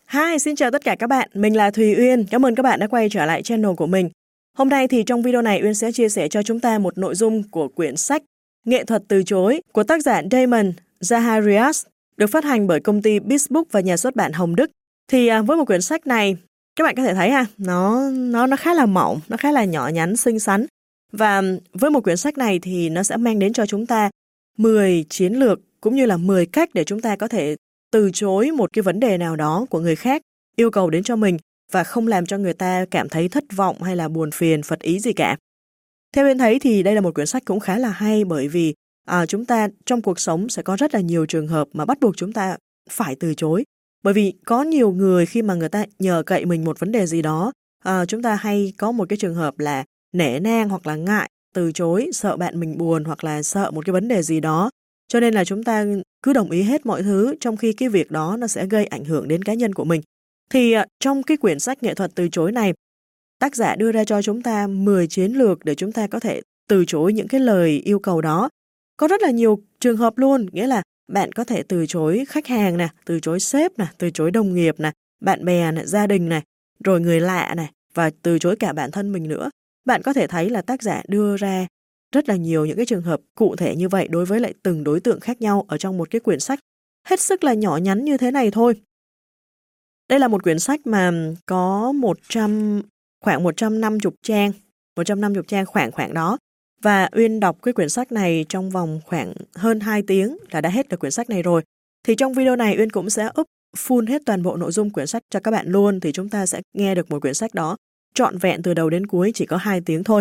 Hi, xin chào tất cả các bạn. Mình là Thùy Uyên. Cảm ơn các bạn đã quay trở lại channel của mình. Hôm nay thì trong video này Uyên sẽ chia sẻ cho chúng ta một nội dung của quyển sách Nghệ thuật từ chối của tác giả Damon Zaharias, được phát hành bởi công ty Beast và nhà xuất bản Hồng Đức. Thì với một quyển sách này, các bạn có thể thấy nó khá là mỏng, nó khá là nhỏ nhắn, xinh xắn. Và với một quyển sách này thì nó sẽ mang đến cho chúng ta 10 chiến lược cũng như là 10 cách để chúng ta có thể từ chối một cái vấn đề nào đó của người khác yêu cầu đến cho mình và không làm cho người ta cảm thấy thất vọng hay là buồn phiền, phật ý gì cả. Theo em thấy thì đây là một quyển sách cũng khá là hay, bởi vì chúng ta trong cuộc sống sẽ có rất là nhiều trường hợp mà bắt buộc chúng ta phải từ chối. Bởi vì có nhiều người khi mà người ta nhờ cậy mình một vấn đề gì đó, chúng ta hay có một cái trường hợp là nể nang hoặc là ngại từ chối, sợ bạn mình buồn hoặc là sợ một cái vấn đề gì đó. Cho nên là chúng ta cứ đồng ý hết mọi thứ, trong khi cái việc đó nó sẽ gây ảnh hưởng đến cá nhân của mình. Thì trong cái quyển sách Nghệ thuật từ chối này, tác giả đưa ra cho chúng ta 10 chiến lược để chúng ta có thể từ chối những cái lời yêu cầu đó. Có rất là nhiều trường hợp luôn, nghĩa là bạn có thể từ chối khách hàng nè, từ chối sếp nè, từ chối đồng nghiệp nè, bạn bè nè, gia đình nè, rồi người lạ nè, và từ chối cả bản thân mình nữa. Bạn có thể thấy là tác giả đưa ra rất là nhiều những cái trường hợp cụ thể như vậy đối với lại từng đối tượng khác nhau ở trong một cái quyển sách hết sức là nhỏ nhắn như thế này thôi. Đây là một quyển sách mà có khoảng 150 trang, 150 trang khoảng đó. Và Uyên đọc cái quyển sách này trong vòng khoảng hơn 2 tiếng là đã hết được quyển sách này rồi. Thì trong video này Uyên cũng sẽ up full hết toàn bộ nội dung quyển sách cho các bạn luôn, thì chúng ta sẽ nghe được một quyển sách đó trọn vẹn từ đầu đến cuối chỉ có 2 tiếng thôi.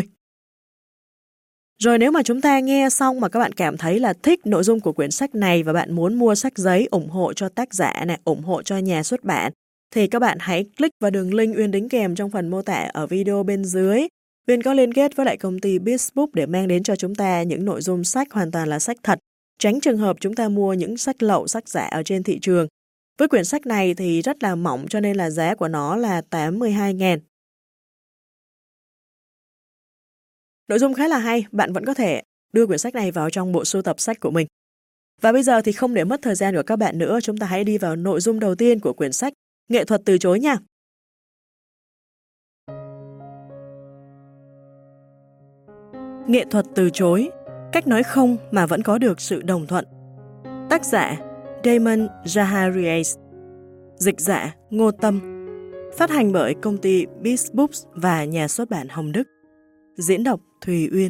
Rồi nếu mà chúng ta nghe xong mà các bạn cảm thấy là thích nội dung của quyển sách này và bạn muốn mua sách giấy ủng hộ cho tác giả này, ủng hộ cho nhà xuất bản, thì các bạn hãy click vào đường link Uyên đính kèm trong phần mô tả ở video bên dưới. Uyên có liên kết với lại công ty Beast để mang đến cho chúng ta những nội dung sách hoàn toàn là sách thật, tránh trường hợp chúng ta mua những sách lậu, sách giả ở trên thị trường. Với quyển sách này thì rất là mỏng cho nên là giá của nó là 82.000. Nội dung khá là hay, bạn vẫn có thể đưa quyển sách này vào trong bộ sưu tập sách của mình. Và bây giờ thì không để mất thời gian của các bạn nữa, chúng ta hãy đi vào nội dung đầu tiên của quyển sách Nghệ thuật từ chối nha. Nghệ thuật từ chối, cách nói không mà vẫn có được sự đồng thuận. Tác giả Damon Zaharias, dịch giả Ngô Tâm, phát hành bởi công ty Beast và nhà xuất bản Hồng Đức. Diễn đọc Thùy Uyên.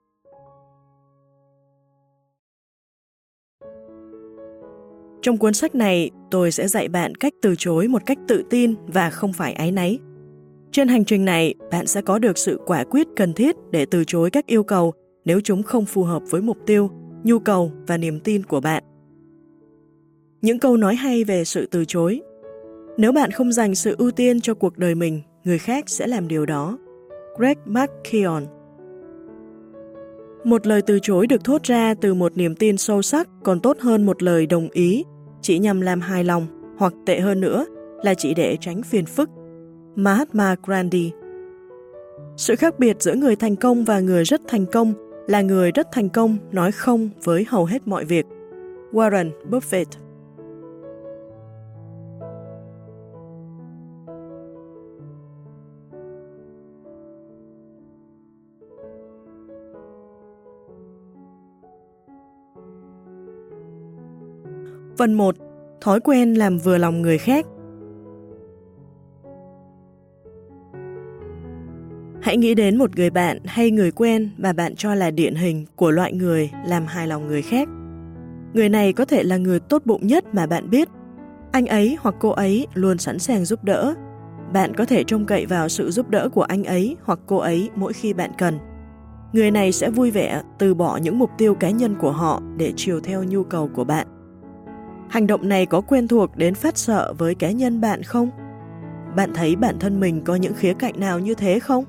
Trong cuốn sách này, tôi sẽ dạy bạn cách từ chối một cách tự tin và không phải áy náy. Trên hành trình này, bạn sẽ có được sự quả quyết cần thiết để từ chối các yêu cầu nếu chúng không phù hợp với mục tiêu, nhu cầu và niềm tin của bạn. Những câu nói hay về sự từ chối. Nếu bạn không dành sự ưu tiên cho cuộc đời mình, người khác sẽ làm điều đó. Greg McKeown. Một lời từ chối được thốt ra từ một niềm tin sâu sắc còn tốt hơn một lời đồng ý chỉ nhằm làm hài lòng, hoặc tệ hơn nữa là chỉ để tránh phiền phức. Mahatma Gandhi. Sự khác biệt giữa người thành công và người rất thành công là người rất thành công nói không với hầu hết mọi việc. Warren Buffett. Phần 1. Thói quen làm vừa lòng người khác. Hãy nghĩ đến một người bạn hay người quen mà bạn cho là điển hình của loại người làm hài lòng người khác. Người này có thể là người tốt bụng nhất mà bạn biết. Anh ấy hoặc cô ấy luôn sẵn sàng giúp đỡ. Bạn có thể trông cậy vào sự giúp đỡ của anh ấy hoặc cô ấy mỗi khi bạn cần. Người này sẽ vui vẻ từ bỏ những mục tiêu cá nhân của họ để chiều theo nhu cầu của bạn. Hành động này có quen thuộc đến phát sợ với cá nhân bạn không? Bạn thấy bản thân mình có những khía cạnh nào như thế không?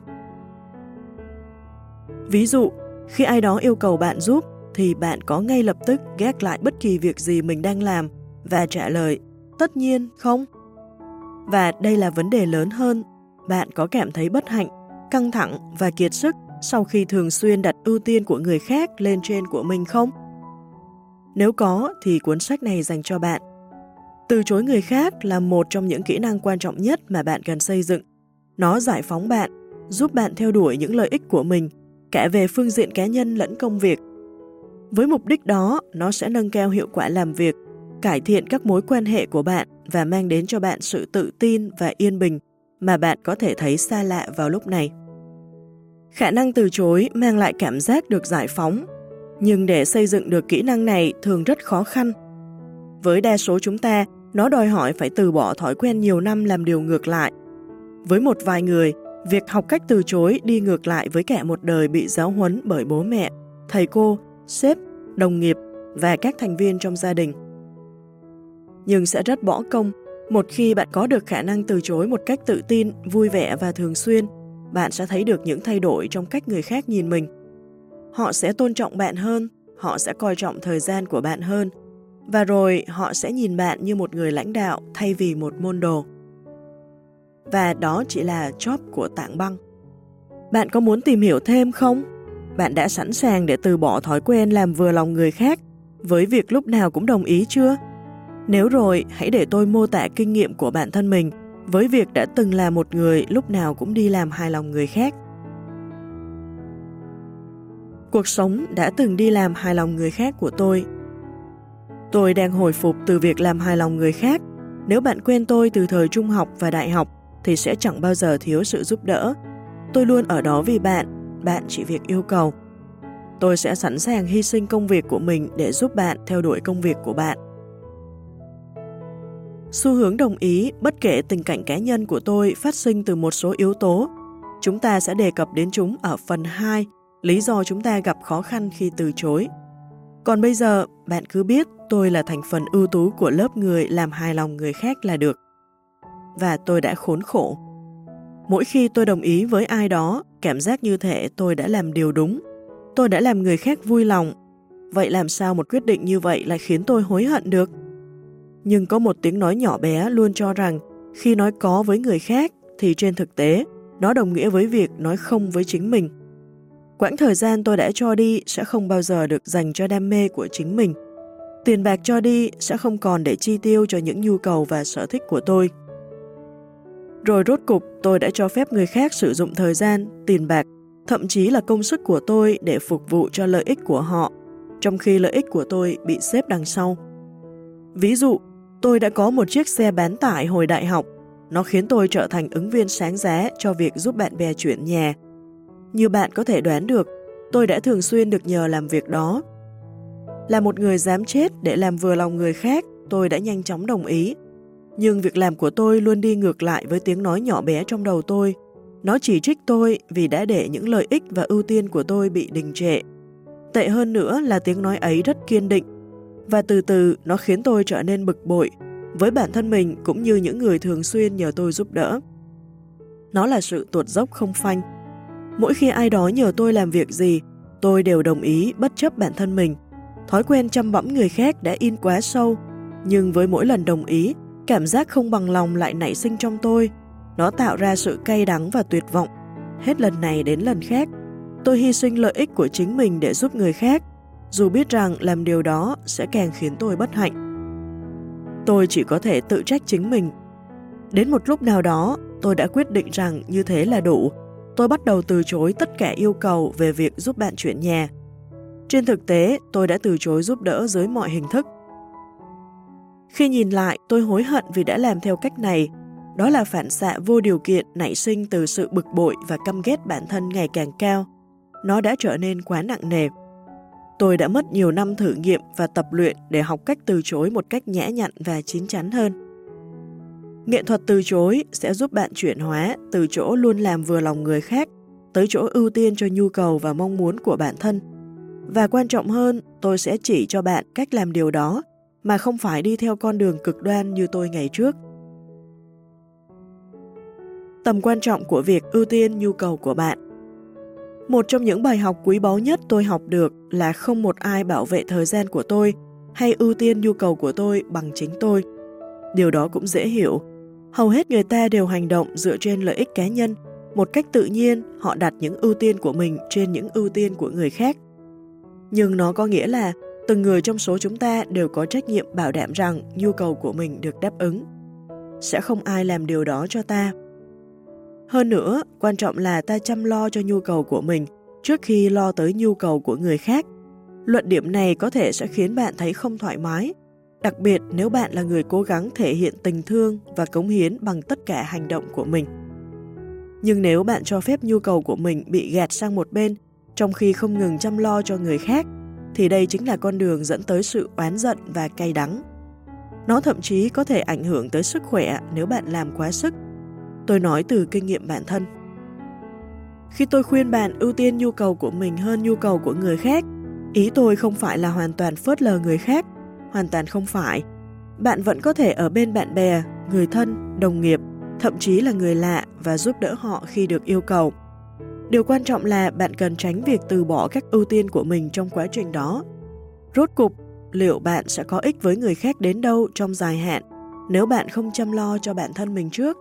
Ví dụ, khi ai đó yêu cầu bạn giúp, thì bạn có ngay lập tức gác lại bất kỳ việc gì mình đang làm và trả lời, tất nhiên không? Và đây là vấn đề lớn hơn, bạn có cảm thấy bất hạnh, căng thẳng và kiệt sức sau khi thường xuyên đặt ưu tiên của người khác lên trên của mình không? Nếu có thì cuốn sách này dành cho bạn. Từ chối người khác là một trong những kỹ năng quan trọng nhất mà bạn cần xây dựng. Nó giải phóng bạn, giúp bạn theo đuổi những lợi ích của mình, cả về phương diện cá nhân lẫn công việc. Với mục đích đó, nó sẽ nâng cao hiệu quả làm việc, cải thiện các mối quan hệ của bạn và mang đến cho bạn sự tự tin và yên bình mà bạn có thể thấy xa lạ vào lúc này. Khả năng từ chối mang lại cảm giác được giải phóng, nhưng để xây dựng được kỹ năng này thường rất khó khăn. Với đa số chúng ta, nó đòi hỏi phải từ bỏ thói quen nhiều năm làm điều ngược lại. Với một vài người, việc học cách từ chối đi ngược lại với cả một đời bị giáo huấn bởi bố mẹ, thầy cô, sếp, đồng nghiệp và các thành viên trong gia đình. Nhưng sẽ rất bỏ công, một khi bạn có được khả năng từ chối một cách tự tin, vui vẻ và thường xuyên, bạn sẽ thấy được những thay đổi trong cách người khác nhìn mình. Họ sẽ tôn trọng bạn hơn, họ sẽ coi trọng thời gian của bạn hơn, và rồi họ sẽ nhìn bạn như một người lãnh đạo thay vì một môn đồ. Và đó chỉ là chóp của tảng băng. Bạn có muốn tìm hiểu thêm không? Bạn đã sẵn sàng để từ bỏ thói quen làm vừa lòng người khác với việc lúc nào cũng đồng ý chưa? Nếu rồi, hãy để tôi mô tả kinh nghiệm của bản thân mình với việc đã từng là một người lúc nào cũng đi làm hài lòng người khác. Cuộc sống đã từng đi làm hài lòng người khác của tôi. Tôi đang hồi phục từ việc làm hài lòng người khác. Nếu bạn quen tôi từ thời trung học và đại học thì sẽ chẳng bao giờ thiếu sự giúp đỡ. Tôi luôn ở đó vì bạn, bạn chỉ việc yêu cầu. Tôi sẽ sẵn sàng hy sinh công việc của mình để giúp bạn theo đuổi công việc của bạn. Xu hướng đồng ý, bất kể tình cảnh cá nhân của tôi phát sinh từ một số yếu tố. Chúng ta sẽ đề cập đến chúng ở phần 2, lý do chúng ta gặp khó khăn khi từ chối. Còn bây giờ, bạn cứ biết tôi là thành phần ưu tú của lớp người làm hài lòng người khác là được. Và tôi đã khốn khổ. Mỗi khi tôi đồng ý với ai đó, cảm giác như thể tôi đã làm điều đúng. Tôi đã làm người khác vui lòng. Vậy làm sao một quyết định như vậy lại khiến tôi hối hận được? Nhưng có một tiếng nói nhỏ bé luôn cho rằng khi nói có với người khác thì trên thực tế nó đồng nghĩa với việc nói không với chính mình. Quãng thời gian tôi đã cho đi sẽ không bao giờ được dành cho đam mê của chính mình. Tiền bạc cho đi sẽ không còn để chi tiêu cho những nhu cầu và sở thích của tôi. Rồi rốt cục tôi đã cho phép người khác sử dụng thời gian, tiền bạc, thậm chí là công sức của tôi để phục vụ cho lợi ích của họ, trong khi lợi ích của tôi bị xếp đằng sau. Ví dụ, tôi đã có một chiếc xe bán tải hồi đại học. Nó khiến tôi trở thành ứng viên sáng giá cho việc giúp bạn bè chuyển nhà. Như bạn có thể đoán được, tôi đã thường xuyên được nhờ làm việc đó. Là một người dám chết để làm vừa lòng người khác, tôi đã nhanh chóng đồng ý. Nhưng việc làm của tôi luôn đi ngược lại với tiếng nói nhỏ bé trong đầu tôi. Nó chỉ trích tôi vì đã để những lợi ích và ưu tiên của tôi bị đình trệ. Tệ hơn nữa là tiếng nói ấy rất kiên định. Và từ từ nó khiến tôi trở nên bực bội với bản thân mình cũng như những người thường xuyên nhờ tôi giúp đỡ. Nó là sự tuột dốc không phanh. Mỗi khi ai đó nhờ tôi làm việc gì, tôi đều đồng ý bất chấp bản thân mình. Thói quen chăm bẵm người khác đã in quá sâu, nhưng với mỗi lần đồng ý, cảm giác không bằng lòng lại nảy sinh trong tôi. Nó tạo ra sự cay đắng và tuyệt vọng. Hết lần này đến lần khác, tôi hy sinh lợi ích của chính mình để giúp người khác, dù biết rằng làm điều đó sẽ càng khiến tôi bất hạnh. Tôi chỉ có thể tự trách chính mình. Đến một lúc nào đó, tôi đã quyết định rằng như thế là đủ. Tôi bắt đầu từ chối tất cả yêu cầu về việc giúp bạn chuyển nhà. Trên thực tế, tôi đã từ chối giúp đỡ dưới mọi hình thức. Khi nhìn lại, tôi hối hận vì đã làm theo cách này. Đó là phản xạ vô điều kiện nảy sinh từ sự bực bội và căm ghét bản thân ngày càng cao. Nó đã trở nên quá nặng nề. Tôi đã mất nhiều năm thử nghiệm và tập luyện để học cách từ chối một cách nhã nhặn và chín chắn hơn. Nghệ thuật từ chối sẽ giúp bạn chuyển hóa từ chỗ luôn làm vừa lòng người khác tới chỗ ưu tiên cho nhu cầu và mong muốn của bản thân. Và quan trọng hơn, tôi sẽ chỉ cho bạn cách làm điều đó mà không phải đi theo con đường cực đoan như tôi ngày trước. Tầm quan trọng của việc ưu tiên nhu cầu của bạn. Một trong những bài học quý báu nhất tôi học được là không một ai bảo vệ thời gian của tôi hay ưu tiên nhu cầu của tôi bằng chính tôi. Điều đó cũng dễ hiểu. Hầu hết người ta đều hành động dựa trên lợi ích cá nhân. Một cách tự nhiên, họ đặt những ưu tiên của mình trên những ưu tiên của người khác. Nhưng nó có nghĩa là Từng người trong số chúng ta đều có trách nhiệm bảo đảm rằng nhu cầu của mình được đáp ứng. Sẽ không ai làm điều đó cho ta. Hơn nữa, quan trọng là ta chăm lo cho nhu cầu của mình trước khi lo tới nhu cầu của người khác. Luận điểm này có thể sẽ khiến bạn thấy không thoải mái, đặc biệt nếu bạn là người cố gắng thể hiện tình thương và cống hiến bằng tất cả hành động của mình. Nhưng nếu bạn cho phép nhu cầu của mình bị gạt sang một bên, trong khi không ngừng chăm lo cho người khác, thì đây chính là con đường dẫn tới sự oán giận và cay đắng. Nó thậm chí có thể ảnh hưởng tới sức khỏe nếu bạn làm quá sức. Tôi nói từ kinh nghiệm bản thân. Khi tôi khuyên bạn ưu tiên nhu cầu của mình hơn nhu cầu của người khác, ý tôi không phải là hoàn toàn phớt lờ người khác, hoàn toàn không phải. Bạn vẫn có thể ở bên bạn bè, người thân, đồng nghiệp, thậm chí là người lạ và giúp đỡ họ khi được yêu cầu. Điều quan trọng là bạn cần tránh việc từ bỏ các ưu tiên của mình trong quá trình đó. Rốt cục, liệu bạn sẽ có ích với người khác đến đâu trong dài hạn nếu bạn không chăm lo cho bản thân mình trước?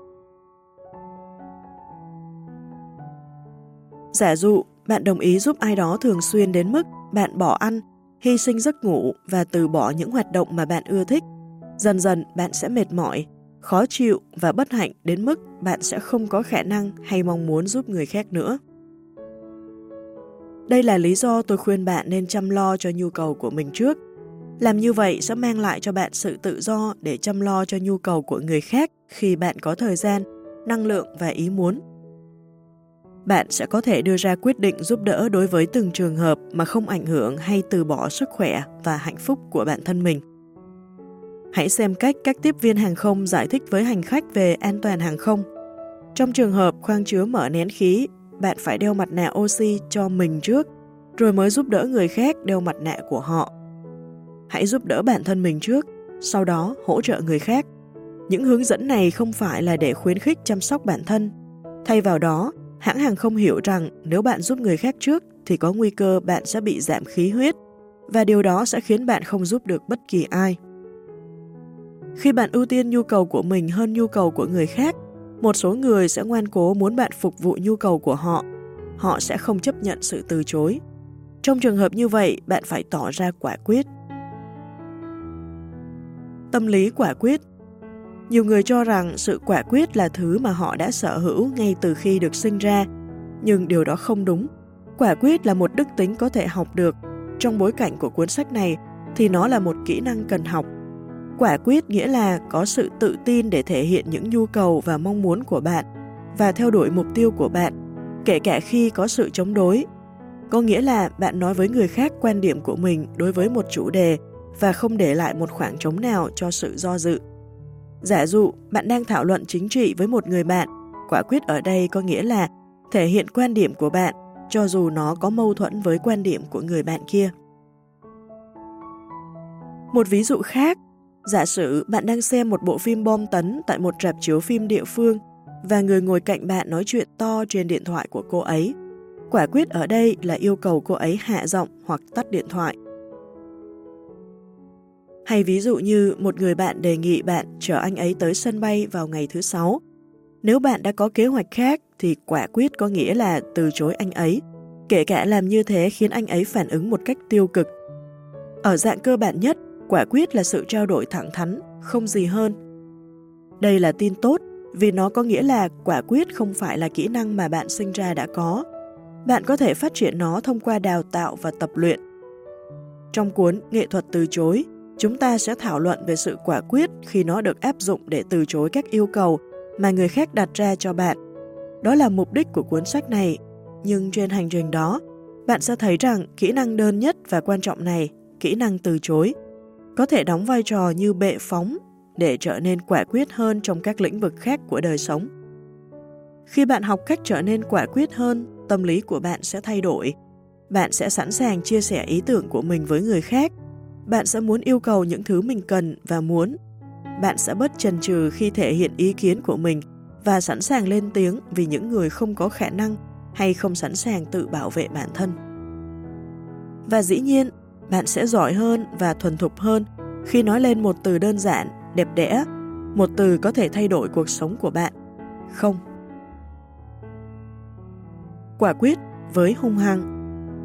Giả dụ, bạn đồng ý giúp ai đó thường xuyên đến mức bạn bỏ ăn, hy sinh giấc ngủ và từ bỏ những hoạt động mà bạn ưa thích. Dần dần bạn sẽ mệt mỏi, khó chịu và bất hạnh đến mức bạn sẽ không có khả năng hay mong muốn giúp người khác nữa. Đây là lý do tôi khuyên bạn nên chăm lo cho nhu cầu của mình trước. Làm như vậy sẽ mang lại cho bạn sự tự do để chăm lo cho nhu cầu của người khác khi bạn có thời gian, năng lượng và ý muốn. Bạn sẽ có thể đưa ra quyết định giúp đỡ đối với từng trường hợp mà không ảnh hưởng hay từ bỏ sức khỏe và hạnh phúc của bản thân mình. Hãy xem cách các tiếp viên hàng không giải thích với hành khách về an toàn hàng không. Trong trường hợp khoang chứa mở nén khí, bạn phải đeo mặt nạ oxy cho mình trước, rồi mới giúp đỡ người khác đeo mặt nạ của họ. Hãy giúp đỡ bản thân mình trước, sau đó hỗ trợ người khác. Những hướng dẫn này không phải là để khuyến khích chăm sóc bản thân. Thay vào đó, hãng hàng không hiểu rằng nếu bạn giúp người khác trước thì có nguy cơ bạn sẽ bị giảm khí huyết, và điều đó sẽ khiến bạn không giúp được bất kỳ ai. Khi bạn ưu tiên nhu cầu của mình hơn nhu cầu của người khác, một số người sẽ ngoan cố muốn bạn phục vụ nhu cầu của họ. Họ sẽ không chấp nhận sự từ chối. Trong trường hợp như vậy, bạn phải tỏ ra quả quyết. Tâm lý quả quyết. Nhiều người cho rằng sự quả quyết là thứ mà họ đã sở hữu ngay từ khi được sinh ra, nhưng điều đó không đúng. Quả quyết là một đức tính có thể học được. Trong bối cảnh của cuốn sách này thì nó là một kỹ năng cần học. Quả quyết nghĩa là có sự tự tin để thể hiện những nhu cầu và mong muốn của bạn và theo đuổi mục tiêu của bạn, kể cả khi có sự chống đối. Có nghĩa là bạn nói với người khác quan điểm của mình đối với một chủ đề và không để lại một khoảng trống nào cho sự do dự. Giả dụ, bạn đang thảo luận chính trị với một người bạn, quả quyết ở đây có nghĩa là thể hiện quan điểm của bạn, cho dù nó có mâu thuẫn với quan điểm của người bạn kia. Một ví dụ khác, giả sử bạn đang xem một bộ phim bom tấn tại một rạp chiếu phim địa phương và người ngồi cạnh bạn nói chuyện to trên điện thoại của cô ấy. Quả quyết ở đây là yêu cầu cô ấy hạ giọng hoặc tắt điện thoại. Hay ví dụ như một người bạn đề nghị bạn chở anh ấy tới sân bay vào ngày thứ 6. Nếu bạn đã có kế hoạch khác thì quả quyết có nghĩa là từ chối anh ấy, kể cả làm như thế khiến anh ấy phản ứng một cách tiêu cực. Ở dạng cơ bản nhất, quả quyết là sự trao đổi thẳng thắn, không gì hơn. Đây là tin tốt vì nó có nghĩa là quả quyết không phải là kỹ năng mà bạn sinh ra đã có. Bạn có thể phát triển nó thông qua đào tạo và tập luyện. Trong cuốn Nghệ thuật từ chối, chúng ta sẽ thảo luận về sự quả quyết khi nó được áp dụng để từ chối các yêu cầu mà người khác đặt ra cho bạn. Đó là mục đích của cuốn sách này, nhưng trên hành trình đó, bạn sẽ thấy rằng kỹ năng đơn nhất và quan trọng này, kỹ năng từ chối, có thể đóng vai trò như bệ phóng để trở nên quả quyết hơn trong các lĩnh vực khác của đời sống. Khi bạn học cách trở nên quả quyết hơn, tâm lý của bạn sẽ thay đổi. Bạn sẽ sẵn sàng chia sẻ ý tưởng của mình với người khác. Bạn sẽ muốn yêu cầu những thứ mình cần và muốn. Bạn sẽ bớt chần chừ khi thể hiện ý kiến của mình và sẵn sàng lên tiếng vì những người không có khả năng hay không sẵn sàng tự bảo vệ bản thân. Và dĩ nhiên, bạn sẽ giỏi hơn và thuần thục hơn khi nói lên một từ đơn giản, đẹp đẽ, một từ có thể thay đổi cuộc sống của bạn. Không. Quả quyết với hung hăng.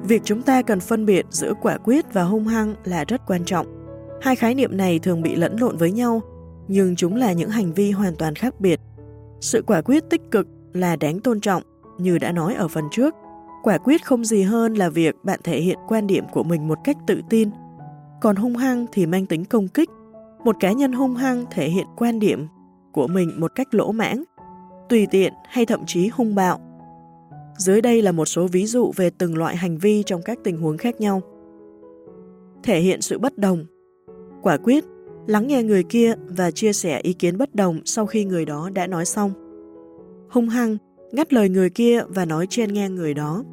Việc chúng ta cần phân biệt giữa quả quyết và hung hăng là rất quan trọng. Hai khái niệm này thường bị lẫn lộn với nhau, nhưng chúng là những hành vi hoàn toàn khác biệt. Sự quả quyết tích cực là đáng tôn trọng, như đã nói ở phần trước. Quả quyết không gì hơn là việc bạn thể hiện quan điểm của mình một cách tự tin. Còn hung hăng thì mang tính công kích. Một cá nhân hung hăng thể hiện quan điểm của mình một cách lỗ mãng, tùy tiện hay thậm chí hung bạo. Dưới đây là một số ví dụ về từng loại hành vi trong các tình huống khác nhau. Thể hiện sự bất đồng. Quả quyết, lắng nghe người kia và chia sẻ ý kiến bất đồng sau khi người đó đã nói xong. Hung hăng, ngắt lời người kia và nói chen ngang người đó.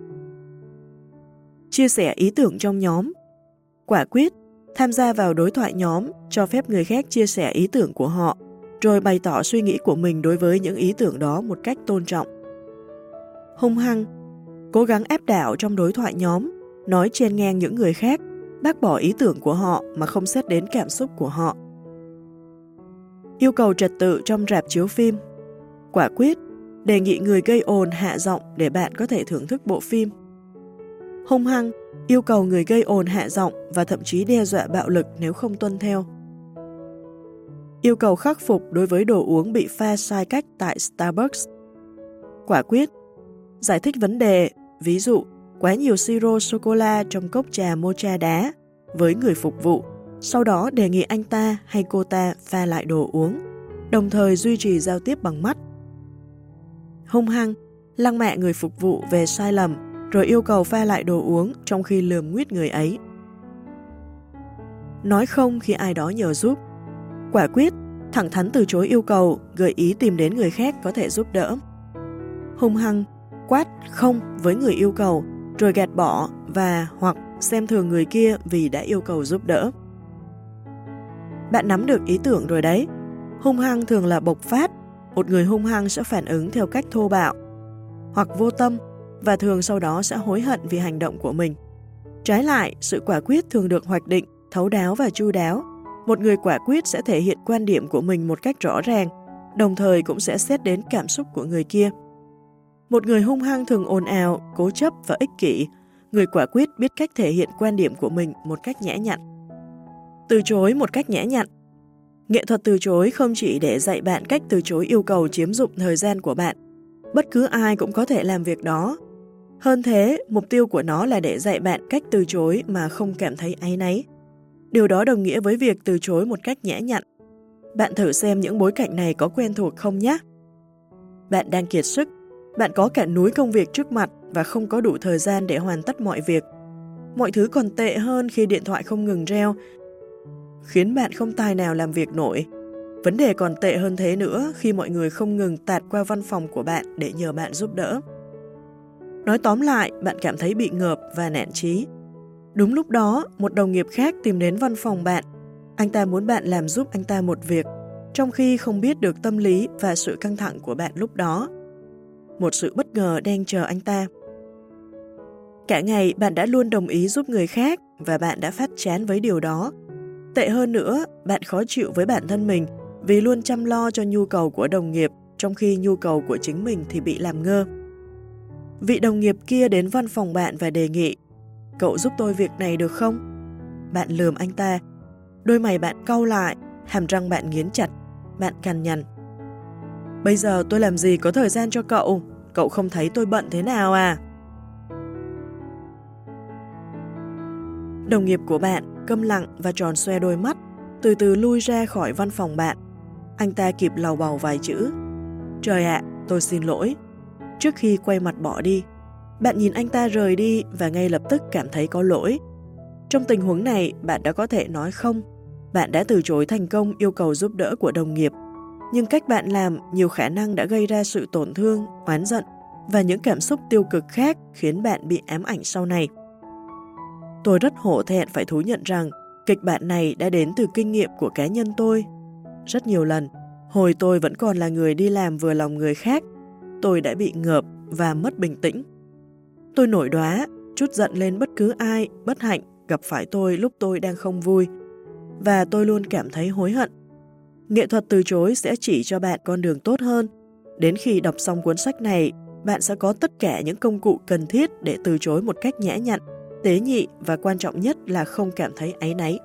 Chia sẻ ý tưởng trong nhóm. Quả quyết, tham gia vào đối thoại nhóm, cho phép người khác chia sẻ ý tưởng của họ, rồi bày tỏ suy nghĩ của mình đối với những ý tưởng đó một cách tôn trọng. Hung hăng, cố gắng áp đảo trong đối thoại nhóm, nói chen ngang những người khác, bác bỏ ý tưởng của họ mà không xét đến cảm xúc của họ. Yêu cầu trật tự trong rạp chiếu phim. Quả quyết, đề nghị người gây ồn hạ giọng để bạn có thể thưởng thức bộ phim. Hung hăng, yêu cầu người gây ồn hạ giọng và thậm chí đe dọa bạo lực nếu không tuân theo. Yêu cầu khắc phục đối với đồ uống bị pha sai cách tại Starbucks. Quả quyết, giải thích vấn đề, ví dụ quá nhiều siro sô-cô-la trong cốc trà mocha đá với người phục vụ, sau đó đề nghị anh ta hay cô ta pha lại đồ uống, đồng thời duy trì giao tiếp bằng mắt. Hung hăng, lăng mạ người phục vụ về sai lầm, rồi yêu cầu pha lại đồ uống trong khi lườm nguýt người ấy. Nói không khi ai đó nhờ giúp. Quả quyết, thẳng thắn từ chối yêu cầu, gợi ý tìm đến người khác có thể giúp đỡ. Hung hăng, quát không với người yêu cầu, rồi gạt bỏ và hoặc xem thường người kia vì đã yêu cầu giúp đỡ. Bạn nắm được ý tưởng rồi đấy. Hung hăng thường là bộc phát. Một người hung hăng sẽ phản ứng theo cách thô bạo hoặc vô tâm và thường sau đó sẽ hối hận vì hành động của mình. Trái lại, sự quả quyết thường được hoạch định, thấu đáo và chu đáo. Một người quả quyết sẽ thể hiện quan điểm của mình một cách rõ ràng, đồng thời cũng sẽ xét đến cảm xúc của người kia. Một người hung hăng thường ồn ào, cố chấp và ích kỷ. Người quả quyết biết cách thể hiện quan điểm của mình một cách nhã nhặn. Từ chối một cách nhã nhặn. Nghệ thuật từ chối không chỉ để dạy bạn cách từ chối yêu cầu chiếm dụng thời gian của bạn. Bất cứ ai cũng có thể làm việc đó. Hơn thế, mục tiêu của nó là để dạy bạn cách từ chối mà không cảm thấy áy náy. Điều đó đồng nghĩa với việc từ chối một cách nhã nhặn. Bạn thử xem những bối cảnh này có quen thuộc không nhé. Bạn đang kiệt sức, bạn có cả núi công việc trước mặt và không có đủ thời gian để hoàn tất mọi việc. Mọi thứ còn tệ hơn khi điện thoại không ngừng reo, khiến bạn không tài nào làm việc nổi. Vấn đề còn tệ hơn thế nữa khi mọi người không ngừng tạt qua văn phòng của bạn để nhờ bạn giúp đỡ. Nói tóm lại, bạn cảm thấy bị ngợp và nản chí. Đúng lúc đó, một đồng nghiệp khác tìm đến văn phòng bạn. Anh ta muốn bạn làm giúp anh ta một việc, trong khi không biết được tâm lý và sự căng thẳng của bạn lúc đó. Một sự bất ngờ đang chờ anh ta. Cả ngày bạn đã luôn đồng ý giúp người khác và bạn đã phát chán với điều đó. Tệ hơn nữa, bạn khó chịu với bản thân mình vì luôn chăm lo cho nhu cầu của đồng nghiệp, trong khi nhu cầu của chính mình thì bị làm ngơ. Vị đồng nghiệp kia đến văn phòng bạn và đề nghị, cậu giúp tôi việc này được không? Bạn lườm anh ta, đôi mày bạn cau lại, hàm răng bạn nghiến chặt, bạn cằn nhằn. Bây giờ tôi làm gì có thời gian cho cậu, cậu không thấy tôi bận thế nào à? Đồng nghiệp của bạn câm lặng và tròn xoe đôi mắt, từ từ lui ra khỏi văn phòng bạn. Anh ta kịp lầu bầu vài chữ. Trời ạ, tôi xin lỗi. Trước khi quay mặt bỏ đi, bạn nhìn anh ta rời đi và ngay lập tức cảm thấy có lỗi. Trong tình huống này, bạn đã có thể nói không. Bạn đã từ chối thành công yêu cầu giúp đỡ của đồng nghiệp. Nhưng cách bạn làm nhiều khả năng đã gây ra sự tổn thương, oán giận và những cảm xúc tiêu cực khác khiến bạn bị ám ảnh sau này. Tôi rất hổ thẹn phải thú nhận rằng kịch bản này đã đến từ kinh nghiệm của cá nhân tôi. Rất nhiều lần, hồi tôi vẫn còn là người đi làm vừa lòng người khác, tôi đã bị ngợp và mất bình tĩnh. Tôi nổi đoá, trút giận lên bất cứ ai bất hạnh gặp phải tôi lúc tôi đang không vui, và tôi luôn cảm thấy hối hận. Nghệ thuật từ chối sẽ chỉ cho bạn con đường tốt hơn. Đến khi đọc xong cuốn sách này, bạn sẽ có tất cả những công cụ cần thiết để từ chối một cách nhã nhặn, tế nhị và quan trọng nhất là không cảm thấy áy náy.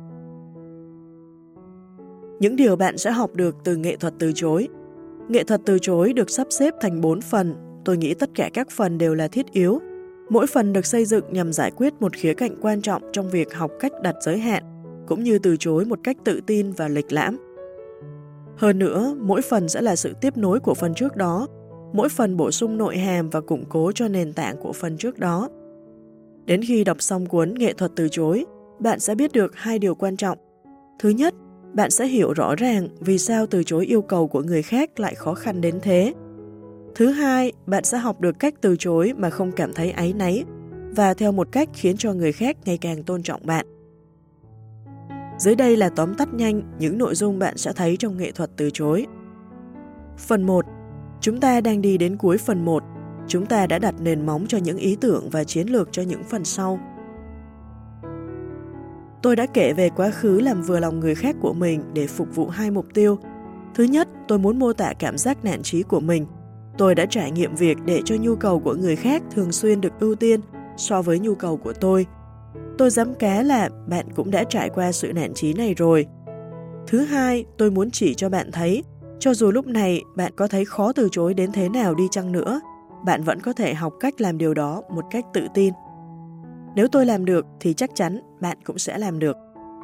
Những điều bạn sẽ học được từ nghệ thuật từ chối. Nghệ thuật từ chối được sắp xếp thành 4 phần. Tôi nghĩ tất cả các phần đều là thiết yếu. Mỗi phần được xây dựng nhằm giải quyết một khía cạnh quan trọng trong việc học cách đặt giới hạn, cũng như từ chối một cách tự tin và lịch lãm. Hơn nữa, mỗi phần sẽ là sự tiếp nối của phần trước đó. Mỗi phần bổ sung nội hàm và củng cố cho nền tảng của phần trước đó. Đến khi đọc xong cuốn Nghệ thuật từ chối, bạn sẽ biết được 2 điều quan trọng. Thứ nhất, bạn sẽ hiểu rõ ràng vì sao từ chối yêu cầu của người khác lại khó khăn đến thế. Thứ hai, bạn sẽ học được cách từ chối mà không cảm thấy áy náy và theo một cách khiến cho người khác ngày càng tôn trọng bạn. Dưới đây là tóm tắt nhanh những nội dung bạn sẽ thấy trong nghệ thuật từ chối. Phần 1. Chúng ta đang đi đến cuối phần 1. Chúng ta đã đặt nền móng cho những ý tưởng và chiến lược cho những phần sau. Tôi đã kể về quá khứ làm vừa lòng người khác của mình để phục vụ 2 mục tiêu. Thứ nhất, tôi muốn mô tả cảm giác nản chí của mình. Tôi đã trải nghiệm việc để cho nhu cầu của người khác thường xuyên được ưu tiên so với nhu cầu của tôi. Tôi dám cá là bạn cũng đã trải qua sự nản chí này rồi. Thứ hai, tôi muốn chỉ cho bạn thấy, cho dù lúc này bạn có thấy khó từ chối đến thế nào đi chăng nữa, bạn vẫn có thể học cách làm điều đó một cách tự tin. Nếu tôi làm được thì chắc chắn bạn cũng sẽ làm được.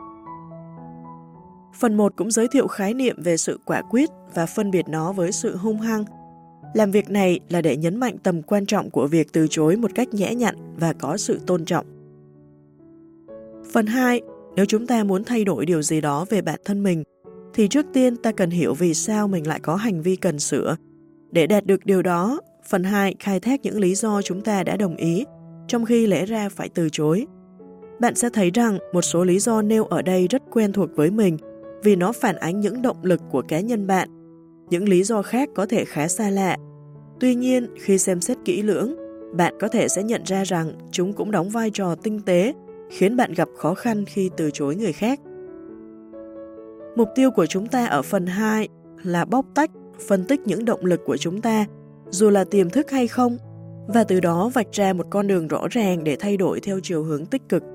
Phần 1 cũng giới thiệu khái niệm về sự quả quyết và phân biệt nó với sự hung hăng. Làm việc này là để nhấn mạnh tầm quan trọng của việc từ chối một cách nhã nhặn và có sự tôn trọng. Phần 2, nếu chúng ta muốn thay đổi điều gì đó về bản thân mình, thì trước tiên ta cần hiểu vì sao mình lại có hành vi cần sửa. Để đạt được điều đó, phần 2 khai thác những lý do chúng ta đã đồng ý, trong khi lẽ ra phải từ chối. Bạn sẽ thấy rằng một số lý do nêu ở đây rất quen thuộc với mình, vì nó phản ánh những động lực của cá nhân bạn. Những lý do khác có thể khá xa lạ. Tuy nhiên, khi xem xét kỹ lưỡng, bạn có thể sẽ nhận ra rằng chúng cũng đóng vai trò tinh tế, khiến bạn gặp khó khăn khi từ chối người khác. Mục tiêu của chúng ta ở phần 2 là bóc tách, phân tích những động lực của chúng ta, dù là tiềm thức hay không, và từ đó vạch ra một con đường rõ ràng để thay đổi theo chiều hướng tích cực.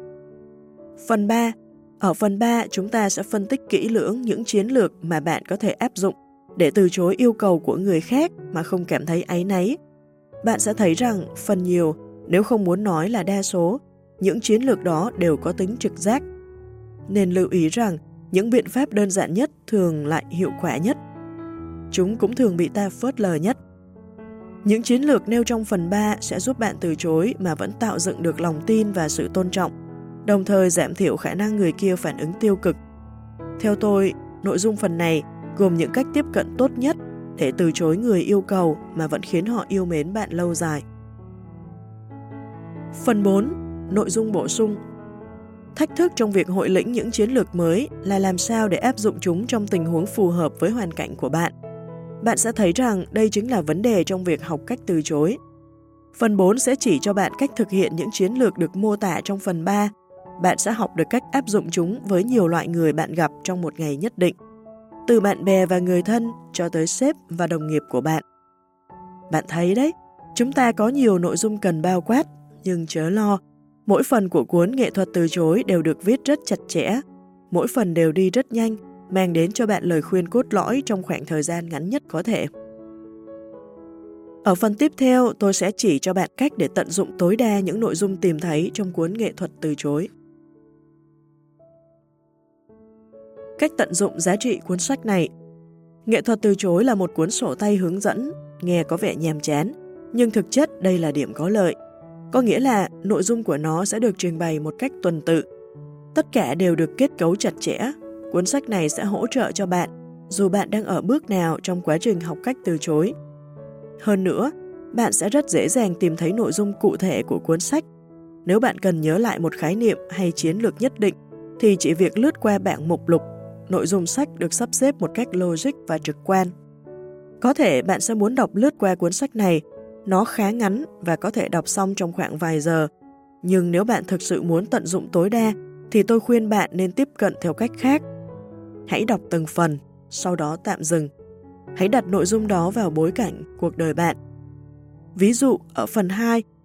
Ở phần 3, chúng ta sẽ phân tích kỹ lưỡng những chiến lược mà bạn có thể áp dụng để từ chối yêu cầu của người khác mà không cảm thấy áy náy. Bạn sẽ thấy rằng phần nhiều, nếu không muốn nói là đa số, những chiến lược đó đều có tính trực giác. Nên lưu ý rằng những biện pháp đơn giản nhất thường lại hiệu quả nhất. Chúng cũng thường bị ta phớt lờ nhất. Những chiến lược nêu trong phần 3 sẽ giúp bạn từ chối mà vẫn tạo dựng được lòng tin và sự tôn trọng, đồng thời giảm thiểu khả năng người kia phản ứng tiêu cực. Theo tôi, nội dung phần này gồm những cách tiếp cận tốt nhất để từ chối người yêu cầu mà vẫn khiến họ yêu mến bạn lâu dài. Phần 4. Nội dung bổ sung. Thách thức trong việc hội lĩnh những chiến lược mới là làm sao để áp dụng chúng trong tình huống phù hợp với hoàn cảnh của bạn. Bạn sẽ thấy rằng đây chính là vấn đề trong việc học cách từ chối. Phần 4 sẽ chỉ cho bạn cách thực hiện những chiến lược được mô tả trong phần 3. Bạn sẽ học được cách áp dụng chúng với nhiều loại người bạn gặp trong một ngày nhất định, từ bạn bè và người thân cho tới sếp và đồng nghiệp của bạn. Bạn thấy đấy, chúng ta có nhiều nội dung cần bao quát, nhưng chớ lo, mỗi phần của cuốn Nghệ thuật từ chối đều được viết rất chặt chẽ, mỗi phần đều đi rất nhanh, mang đến cho bạn lời khuyên cốt lõi trong khoảng thời gian ngắn nhất có thể. Ở phần tiếp theo, tôi sẽ chỉ cho bạn cách để tận dụng tối đa những nội dung tìm thấy trong cuốn Nghệ thuật từ chối. Cách tận dụng giá trị cuốn sách này. Nghệ thuật từ chối là một cuốn sổ tay hướng dẫn, nghe có vẻ nhàm chán, nhưng thực chất đây là điểm có lợi. Có nghĩa là nội dung của nó sẽ được trình bày một cách tuần tự. Tất cả đều được kết cấu chặt chẽ. Cuốn sách này sẽ hỗ trợ cho bạn, dù bạn đang ở bước nào trong quá trình học cách từ chối. Hơn nữa, bạn sẽ rất dễ dàng tìm thấy nội dung cụ thể của cuốn sách. Nếu bạn cần nhớ lại một khái niệm hay chiến lược nhất định, thì chỉ việc lướt qua bảng mục lục. Nội dung sách được sắp xếp một cách logic và trực quan. Có thể bạn sẽ muốn đọc lướt qua cuốn sách này, nó khá ngắn và có thể đọc xong trong khoảng vài giờ. Nhưng nếu bạn thực sự muốn tận dụng tối đa, thì tôi khuyên bạn nên tiếp cận theo cách khác. Hãy đọc từng phần, sau đó tạm dừng. Hãy đặt nội dung đó vào bối cảnh cuộc đời bạn. Ví dụ ở phần 2,